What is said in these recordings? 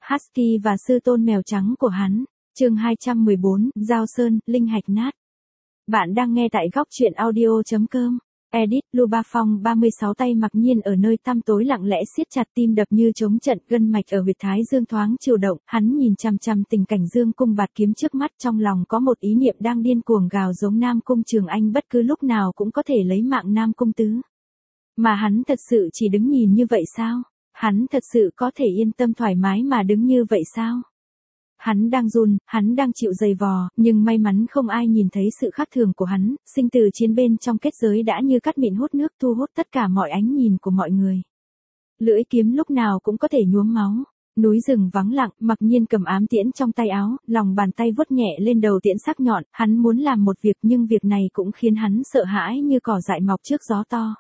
Husky và sư tôn mèo trắng của hắn. Chương 214, Giao Sơn, linh hạch nát. Bạn đang nghe tại góc truyện audio.com. Edit, Luba Phong 36 tay mặc nhiên ở nơi tăm tối lặng lẽ siết chặt tim đập như trống trận, gân mạch ở huyệt thái dương thoáng chiều động, hắn nhìn chằm chằm tình cảnh dương cung bạt kiếm trước mắt, trong lòng có một ý niệm đang điên cuồng gào giống Nam Cung Trường Anh bất cứ lúc nào cũng có thể lấy mạng Nam Cung Tứ. Mà hắn thật sự chỉ đứng nhìn như vậy sao? Hắn thật sự có thể yên tâm thoải mái mà đứng như vậy sao? Hắn đang run, hắn đang chịu dày vò, nhưng may mắn không ai nhìn thấy sự khác thường của hắn, sinh tử chiến bên trong kết giới đã như cắt mịn hút nước thu hút tất cả mọi ánh nhìn của mọi người. Lưỡi kiếm lúc nào cũng có thể nhuốm máu. Núi rừng vắng lặng, mặc nhiên cầm ám tiễn trong tay áo, lòng bàn tay vuốt nhẹ lên đầu tiễn sắc nhọn, hắn muốn làm một việc nhưng việc này cũng khiến hắn sợ hãi như cỏ dại mọc trước gió to.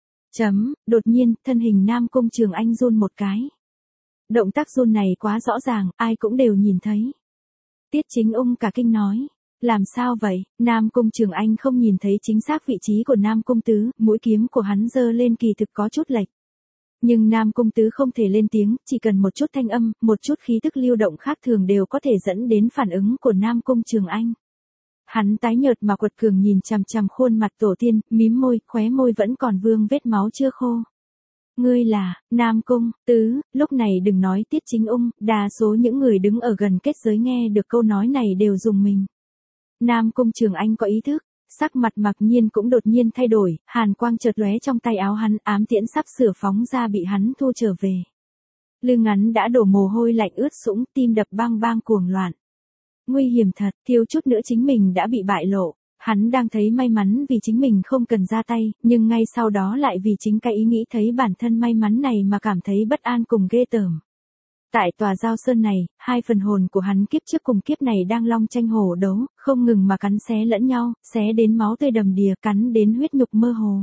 Đột nhiên, thân hình Nam Cung Trường Anh run một cái. Động tác run này quá rõ ràng, ai cũng đều nhìn thấy. Tiết Chính Ung cả kinh nói. Làm sao vậy? Nam Cung Trường Anh không nhìn thấy chính xác vị trí của Nam Cung Tứ, mũi kiếm của hắn giơ lên kỳ thực có chút lệch. Nhưng Nam Cung Tứ không thể lên tiếng, chỉ cần một chút thanh âm, một chút khí tức lưu động khác thường đều có thể dẫn đến phản ứng của Nam Cung Trường Anh. Hắn tái nhợt mà quật cường nhìn chằm chằm khuôn mặt tổ tiên, mím môi, khóe môi vẫn còn vương vết máu chưa khô. Ngươi là, Nam Cung Tứ, lúc này đừng nói Tiết Chính Ung, đa số những người đứng ở gần kết giới nghe được câu nói này đều rùng mình. Nam Cung Trường Anh có ý thức, sắc mặt mặc nhiên cũng đột nhiên thay đổi, hàn quang chợt lóe trong tay áo hắn, ám tiễn sắp sửa phóng ra bị hắn thu trở về. Lưng hắn đã đổ mồ hôi lạnh ướt sũng, tim đập bang bang cuồng loạn. Nguy hiểm thật, thiếu chút nữa chính mình đã bị bại lộ. Hắn đang thấy may mắn vì chính mình không cần ra tay, nhưng ngay sau đó lại vì chính cái ý nghĩ thấy bản thân may mắn này mà cảm thấy bất an cùng ghê tởm. Tại tòa Giao Sơn này, hai phần hồn của hắn kiếp trước cùng kiếp này đang long tranh hổ đấu, không ngừng mà cắn xé lẫn nhau, xé đến máu tươi đầm đìa, cắn đến huyết nhục mơ hồ.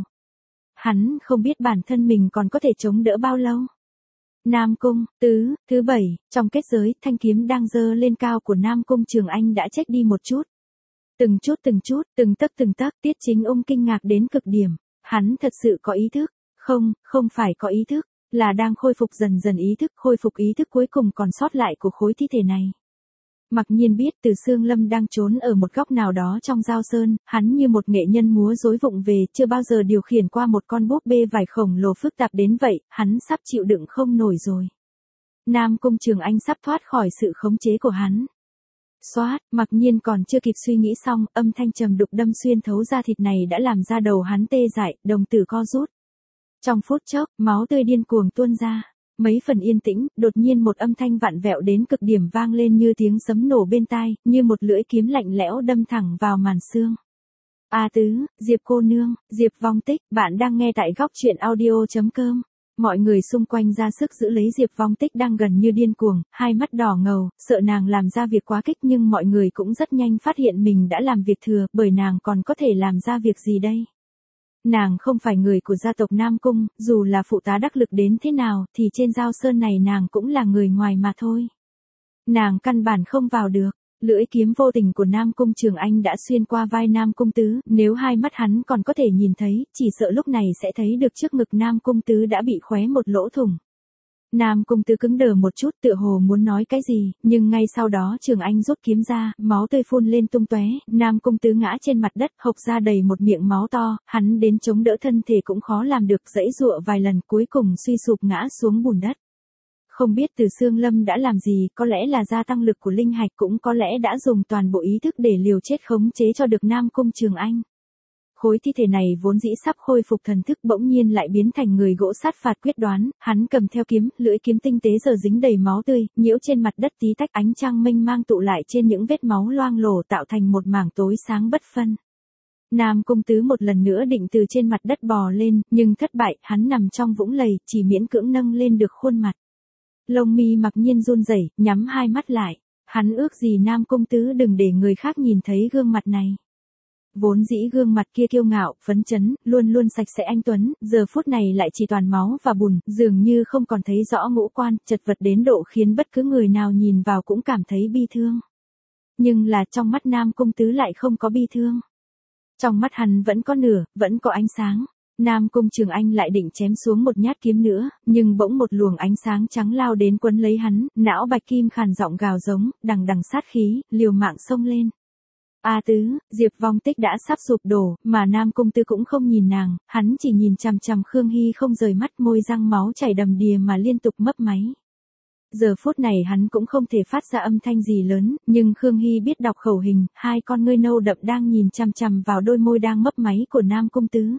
Hắn không biết bản thân mình còn có thể chống đỡ bao lâu. Nam Cung Tứ, thứ 7, trong kết giới, thanh kiếm đang giơ lên cao của Nam Cung Trường Anh đã chết đi một chút. Từng chút, từng tấc, Tiết Chính Ung kinh ngạc đến cực điểm. Hắn thật sự có ý thức. Không phải có ý thức, là đang khôi phục dần dần ý thức, khôi phục ý thức cuối cùng còn sót lại của khối thi thể này. Mặc nhiên biết Từ Sương Lâm đang trốn ở một góc nào đó trong Giao Sơn, hắn như một nghệ nhân múa rối vụng về, chưa bao giờ điều khiển qua một con búp bê vải khổng lồ phức tạp đến vậy, hắn sắp chịu đựng không nổi rồi. Nam Cung Trường Anh sắp thoát khỏi sự khống chế của hắn. Xoát, mặc nhiên còn chưa kịp suy nghĩ xong, âm thanh trầm đục đâm xuyên thấu da thịt này đã làm da đầu hắn tê dại, đồng tử co rút. Trong phút chốc, máu tươi điên cuồng tuôn ra. Mấy phần yên tĩnh, đột nhiên một âm thanh vặn vẹo đến cực điểm vang lên như tiếng sấm nổ bên tai, như một lưỡi kiếm lạnh lẽo đâm thẳng vào màn xương. A Tứ, Diệp cô nương, Diệp Vong Tích, bạn đang nghe tại góc truyện audio.com. Mọi người xung quanh ra sức giữ lấy Diệp Vong Tích đang gần như điên cuồng, hai mắt đỏ ngầu, sợ nàng làm ra việc quá kích, nhưng mọi người cũng rất nhanh phát hiện mình đã làm việc thừa, bởi nàng còn có thể làm ra việc gì đây? Nàng không phải người của gia tộc Nam Cung, dù là phụ tá đắc lực đến thế nào, thì trên Giao Sơn này nàng cũng là người ngoài mà thôi. Nàng căn bản không vào được. Lưỡi kiếm vô tình của Nam Cung Trường Anh đã xuyên qua vai Nam Cung Tứ, nếu hai mắt hắn còn có thể nhìn thấy, chỉ sợ lúc này sẽ thấy được trước ngực Nam Cung Tứ đã bị khoé một lỗ thủng. Nam Cung Tứ cứng đờ một chút, tựa hồ muốn nói cái gì, nhưng ngay sau đó Trường Anh rút kiếm ra, máu tươi phun lên tung tóe, Nam Cung Tứ ngã trên mặt đất, hộc ra đầy một miệng máu to, hắn đến chống đỡ thân thể cũng khó làm được, giãy giụa vài lần cuối cùng suy sụp ngã xuống bùn đất. Không biết Từ Sương Lâm đã làm gì, có lẽ là gia tăng lực của linh hạch, cũng có lẽ đã dùng toàn bộ ý thức để liều chết khống chế cho được Nam Cung Trường Anh. Khối thi thể này vốn dĩ sắp khôi phục thần thức bỗng nhiên lại biến thành người gỗ sát phạt quyết đoán, hắn cầm theo kiếm, lưỡi kiếm tinh tế giờ dính đầy máu tươi, nhiễu trên mặt đất tí tách, ánh trăng mênh mang tụ lại trên những vết máu loang lổ tạo thành một mảng tối sáng bất phân. Nam Cung Tứ một lần nữa định từ trên mặt đất bò lên, nhưng thất bại, hắn nằm trong vũng lầy, chỉ miễn cưỡng nâng lên được khuôn mặt. Lông mi mặc nhiên run rẩy, nhắm hai mắt lại. Hắn ước gì Nam Cung Tứ đừng để người khác nhìn thấy gương mặt này. Vốn dĩ gương mặt kia kiêu ngạo, phấn chấn, luôn luôn sạch sẽ anh tuấn, giờ phút này lại chỉ toàn máu và bùn, dường như không còn thấy rõ ngũ quan, chật vật đến độ khiến bất cứ người nào nhìn vào cũng cảm thấy bi thương. Nhưng là trong mắt Nam Cung Tứ lại không có bi thương. Trong mắt hắn vẫn có lửa, vẫn có ánh sáng. Nam Cung Trường Anh lại định chém xuống một nhát kiếm nữa, nhưng bỗng một luồng ánh sáng trắng lao đến quấn lấy hắn, não bạch kim khàn giọng gào giống, đằng đằng sát khí, liều mạng xông lên. A Tứ, Diệp Vong Tích đã sắp sụp đổ, mà Nam Cung Tứ cũng không nhìn nàng, hắn chỉ nhìn chằm chằm Khương Hy không rời mắt, môi răng máu chảy đầm đìa mà liên tục mấp máy. Giờ phút này hắn cũng không thể phát ra âm thanh gì lớn, nhưng Khương Hy biết đọc khẩu hình, hai con ngươi nâu đậm đang nhìn chằm chằm vào đôi môi đang mấp máy của Nam Cung Tứ.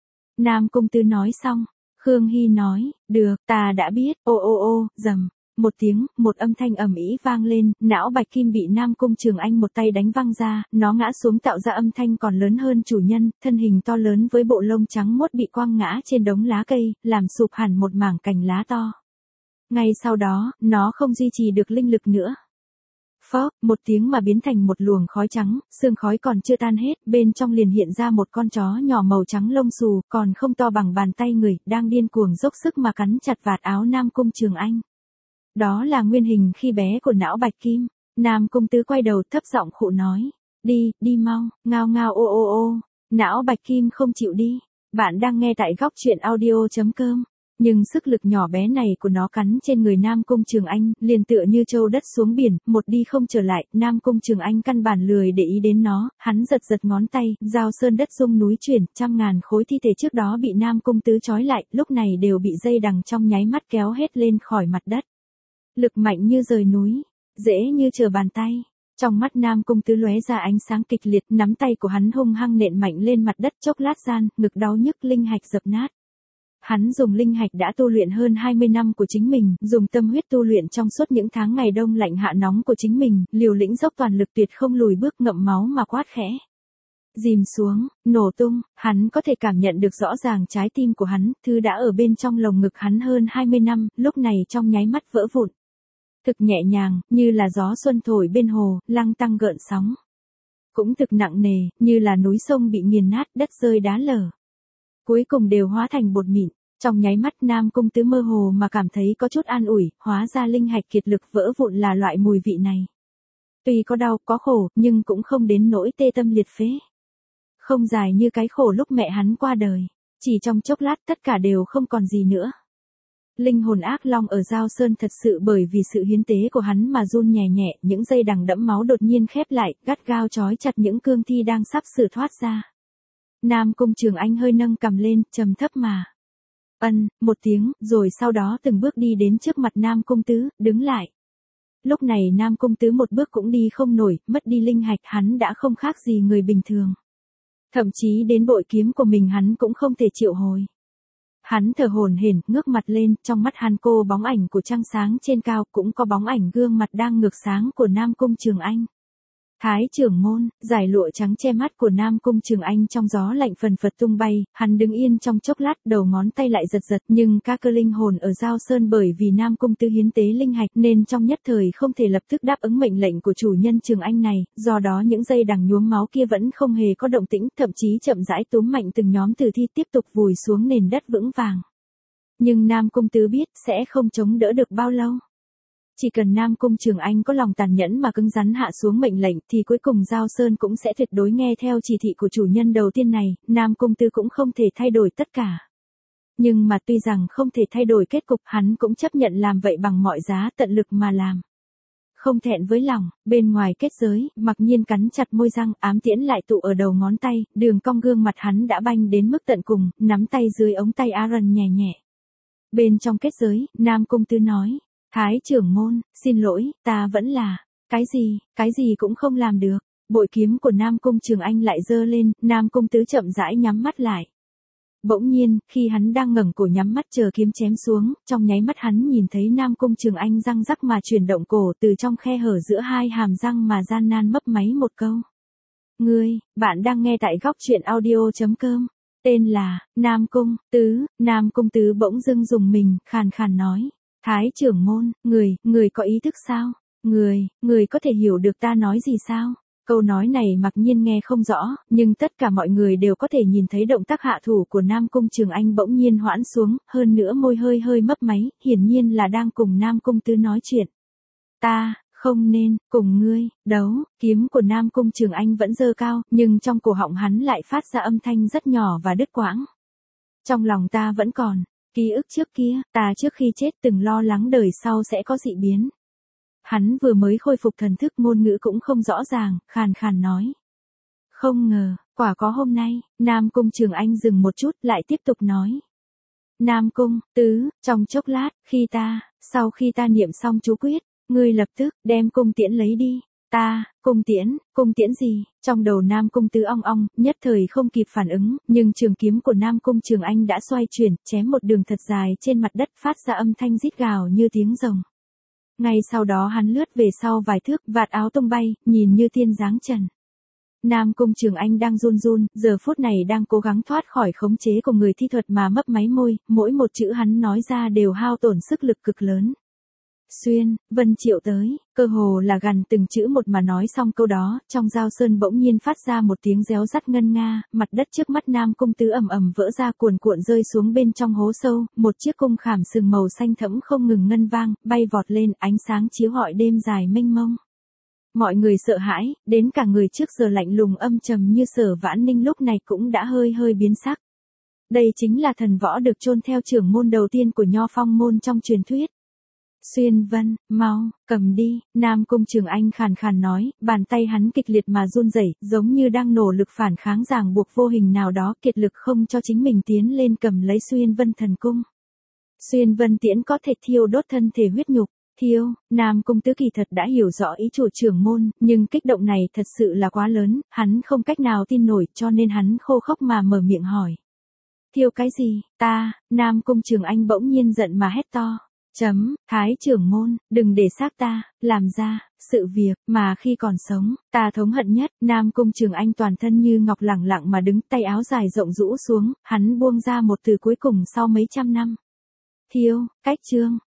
Nam Cung Tứ nói xong, Khương Hy nói, được, ta đã biết, ô ô ô, rầm. Một tiếng, một âm thanh ầm ĩ vang lên, não bạch kim bị Nam Cung Trường Anh một tay đánh văng ra, nó ngã xuống tạo ra âm thanh còn lớn hơn chủ nhân, thân hình to lớn với bộ lông trắng muốt bị quăng ngã trên đống lá cây, làm sụp hẳn một mảng cành lá to. Ngay sau đó, nó không duy trì được linh lực nữa. Phốc, một tiếng mà biến thành một luồng khói trắng, sương khói còn chưa tan hết, bên trong liền hiện ra một con chó nhỏ màu trắng lông xù, còn không to bằng bàn tay người, đang điên cuồng dốc sức mà cắn chặt vạt áo Nam Cung Trường Anh. Đó là nguyên hình khi bé của não bạch kim. Nam Cung Tứ quay đầu thấp giọng khụ nói. Đi, đi mau, ngao ngao ô ô ô. Não bạch kim không chịu đi. Bạn đang nghe tại góc truyện audio.com. Nhưng sức lực nhỏ bé này của nó cắn trên người Nam Cung Trường Anh, liền tựa như trâu đất xuống biển, một đi không trở lại. Nam Cung Trường Anh căn bản lười để ý đến nó, hắn giật giật ngón tay, dao sơn đất rung núi chuyển, trăm ngàn khối thi thể trước đó bị Nam Cung Tứ trói lại, lúc này đều bị dây đằng trong nháy mắt kéo hết lên khỏi mặt đất. Lực mạnh như rời núi, dễ như trở bàn tay. Trong mắt Nam Cung Tứ lóe ra ánh sáng kịch liệt, nắm tay của hắn hung hăng nện mạnh lên mặt đất, chốc lát gian, ngực đau nhức, linh hạch dập nát. Hắn dùng linh hạch đã tu luyện hơn 20 năm của chính mình, dùng tâm huyết tu luyện trong suốt những tháng ngày đông lạnh hạ nóng của chính mình, liều lĩnh dốc toàn lực tuyệt không lùi bước, ngậm máu mà quát khẽ. Dìm xuống, nổ tung, hắn có thể cảm nhận được rõ ràng trái tim của hắn, thứ đã ở bên trong lồng ngực hắn hơn 20 năm, lúc này trong nháy mắt vỡ vụn. Thực nhẹ nhàng, như là gió xuân thổi bên hồ, lăng tăng gợn sóng. Cũng thực nặng nề, như là núi sông bị nghiền nát, đất rơi đá lở. Cuối cùng đều hóa thành bột mịn. Trong nháy mắt Nam Cung Tứ mơ hồ mà cảm thấy có chút an ủi, hóa ra linh hạch kiệt lực vỡ vụn là loại mùi vị này. Tuy có đau, có khổ, nhưng cũng không đến nỗi tê tâm liệt phế. Không dài như cái khổ lúc mẹ hắn qua đời. Chỉ trong chốc lát tất cả đều không còn gì nữa. Linh hồn ác long ở Giao Sơn thật sự bởi vì sự hiến tế của hắn mà run nhẹ nhẹ, những dây đằng đẫm máu đột nhiên khép lại, gắt gao trói chặt những cương thi đang sắp sửa thoát ra. Nam Cung Trường Anh hơi nâng cằm lên, trầm thấp mà. Một tiếng, rồi sau đó từng bước đi đến trước mặt Nam Cung Tứ, đứng lại. Lúc này Nam Cung Tứ một bước cũng đi không nổi, mất đi linh hạch, hắn đã không khác gì người bình thường. Thậm chí đến bội kiếm của mình hắn cũng không thể triệu hồi. Hắn thở hổn hển, ngước mặt lên, trong mắt hắn cô bóng ảnh của trăng sáng trên cao, cũng có bóng ảnh gương mặt đang ngược sáng của Nam Cung Trường Anh. Thái trưởng môn, giải lụa trắng che mắt của Nam Cung Trường Anh trong gió lạnh phần phật tung bay, hắn đứng yên trong chốc lát, đầu ngón tay lại giật giật, nhưng các cơ linh hồn ở Giao Sơn bởi vì Nam Cung Tứ hiến tế linh hạch nên trong nhất thời không thể lập tức đáp ứng mệnh lệnh của chủ nhân Trường Anh này, do đó những dây đằng nhuốm máu kia vẫn không hề có động tĩnh, thậm chí chậm rãi túm mạnh từng nhóm tử thi tiếp tục vùi xuống nền đất vững vàng. Nhưng Nam Cung Tứ biết sẽ không chống đỡ được bao lâu. Chỉ cần Nam Cung Trường Anh có lòng tàn nhẫn mà cứng rắn hạ xuống mệnh lệnh thì cuối cùng Giao Sơn cũng sẽ tuyệt đối nghe theo chỉ thị của chủ nhân đầu tiên này, Nam Cung Tứ cũng không thể thay đổi tất cả. Nhưng mà tuy rằng không thể thay đổi kết cục, hắn cũng chấp nhận làm vậy bằng mọi giá, tận lực mà làm. Không thẹn với lòng, bên ngoài kết giới, Mặc Nhiên cắn chặt môi răng, ám tiễn lại tụ ở đầu ngón tay, đường cong gương mặt hắn đã banh đến mức tận cùng, nắm tay dưới ống tay Aaron nhẹ nhẹ. Bên trong kết giới, Nam Cung Tứ nói. Thái trưởng môn, xin lỗi, ta vẫn là, cái gì cũng không làm được. Bội kiếm của Nam Cung Trường Anh lại giơ lên, Nam Cung Tứ chậm rãi nhắm mắt lại. Bỗng nhiên, khi hắn đang ngẩng cổ nhắm mắt chờ kiếm chém xuống, trong nháy mắt hắn nhìn thấy Nam Cung Trường Anh răng rắc mà chuyển động cổ từ trong khe hở giữa hai hàm răng mà gian nan mấp máy một câu. Bạn đang nghe tại góc truyện audio.com. Tên là, Nam Cung Tứ bỗng dưng dùng mình, khàn khàn nói. Thái trưởng môn, người có ý thức sao? Người có thể hiểu được ta nói gì sao? Câu nói này Mặc Nhiên nghe không rõ, nhưng tất cả mọi người đều có thể nhìn thấy động tác hạ thủ của Nam Cung Trường Anh bỗng nhiên hoãn xuống, hơn nữa môi hơi mấp máy, hiển nhiên là đang cùng Nam Cung Tứ nói chuyện. Ta, không nên, cùng ngươi, đấu, kiếm của Nam Cung Trường Anh vẫn giơ cao, nhưng trong cổ họng hắn lại phát ra âm thanh rất nhỏ và đứt quãng. trong lòng ta vẫn còn, ký ức trước kia, ta trước khi chết từng lo lắng đời sau sẽ có dị biến. Hắn vừa mới khôi phục thần thức ngôn ngữ cũng không rõ ràng, khàn khàn nói. Không ngờ, quả có hôm nay, Nam Cung Trường Anh dừng một chút lại tiếp tục nói. Nam Cung, trong chốc lát, sau khi ta niệm xong chú quyết, ngươi lập tức, đem cung tiễn lấy đi. Cung tiễn gì? Trong đầu Nam Cung Tứ ong ong, nhất thời không kịp phản ứng, nhưng trường kiếm của Nam Cung Trường Anh đã xoay chuyển, chém một đường thật dài trên mặt đất phát ra âm thanh rít gào như tiếng rồng. Ngay sau đó hắn lướt về sau vài thước, vạt áo tung bay, nhìn như tiên giáng trần. Nam Cung Trường Anh đang run run, giờ phút này đang cố gắng thoát khỏi khống chế của người thi thuật mà mấp máy môi, mỗi một chữ hắn nói ra đều hao tổn sức lực cực lớn. Xuyên, Vân Triệu tới, cơ hồ là gần từng chữ một mà nói xong câu đó, trong giao sơn bỗng nhiên phát ra một tiếng réo rắt ngân nga, mặt đất trước mắt Nam Cung Tứ ầm ầm vỡ ra cuồn cuộn rơi xuống bên trong hố sâu, một chiếc cung khảm sừng màu xanh thẫm không ngừng ngân vang, bay vọt lên, ánh sáng chiếu rọi đêm dài mênh mông. Mọi người sợ hãi, đến cả người trước giờ lạnh lùng âm trầm như Sở Vãn Ninh lúc này cũng đã hơi biến sắc. Đây chính là thần võ được chôn theo trưởng môn đầu tiên của Nho Phong môn trong truyền thuyết. Xuyên Vân, mau, cầm đi, Nam Cung Trường Anh khàn khàn nói, bàn tay hắn kịch liệt mà run rẩy, giống như đang nỗ lực phản kháng ràng buộc vô hình nào đó, kiệt lực không cho chính mình tiến lên cầm lấy Xuyên Vân thần cung. Xuyên Vân tiễn có thể thiêu đốt thân thể huyết nhục. Nam Cung Tứ kỳ thật đã hiểu rõ ý chủ trưởng môn, nhưng kích động này thật sự là quá lớn, hắn không cách nào tin nổi cho nên hắn khô khốc mà mở miệng hỏi. Thiêu cái gì? Nam Cung Trường Anh bỗng nhiên giận mà hét to. Thái trưởng môn, đừng để xác ta, làm ra, sự việc, mà khi còn sống, ta thống hận nhất. Nam Cung Trường Anh toàn thân như ngọc lẳng lặng mà đứng, tay áo dài rộng rũ xuống, hắn buông ra một từ cuối cùng sau mấy trăm năm. Thiêu, cách chương,